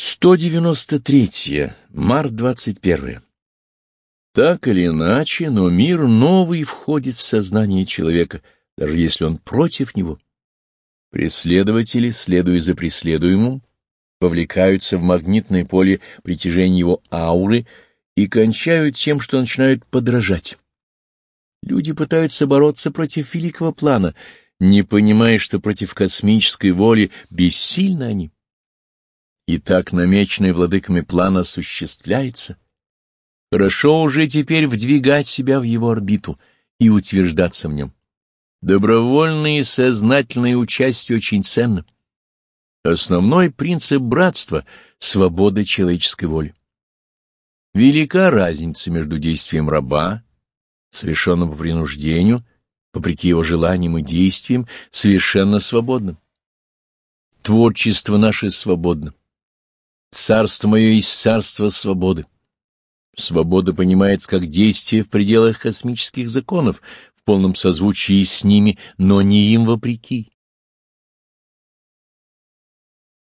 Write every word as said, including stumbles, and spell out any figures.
сто девяносто третье. Март двадцать первое. Так или иначе, но мир новый входит в сознание человека, даже если он против него. Преследователи, следуя за преследуемым, повлекаются в магнитное поле притяжения его ауры и кончают тем, что начинают подражать. Люди пытаются бороться против великого плана, не понимая, что против космической воли бессильны они. И так намеченный владыками план осуществляется. Хорошо уже теперь вдвигать себя в его орбиту и утверждаться в нем. Добровольное и сознательное участие очень ценно. Основной принцип братства — свобода человеческой воли. Велика разница между действием раба, совершенным по принуждению, вопреки его желаниям и действиям, совершенно свободным. Творчество наше свободно. Царство мое есть царство свободы. Свобода понимается как действие в пределах космических законов, в полном созвучии с ними, но не им вопреки.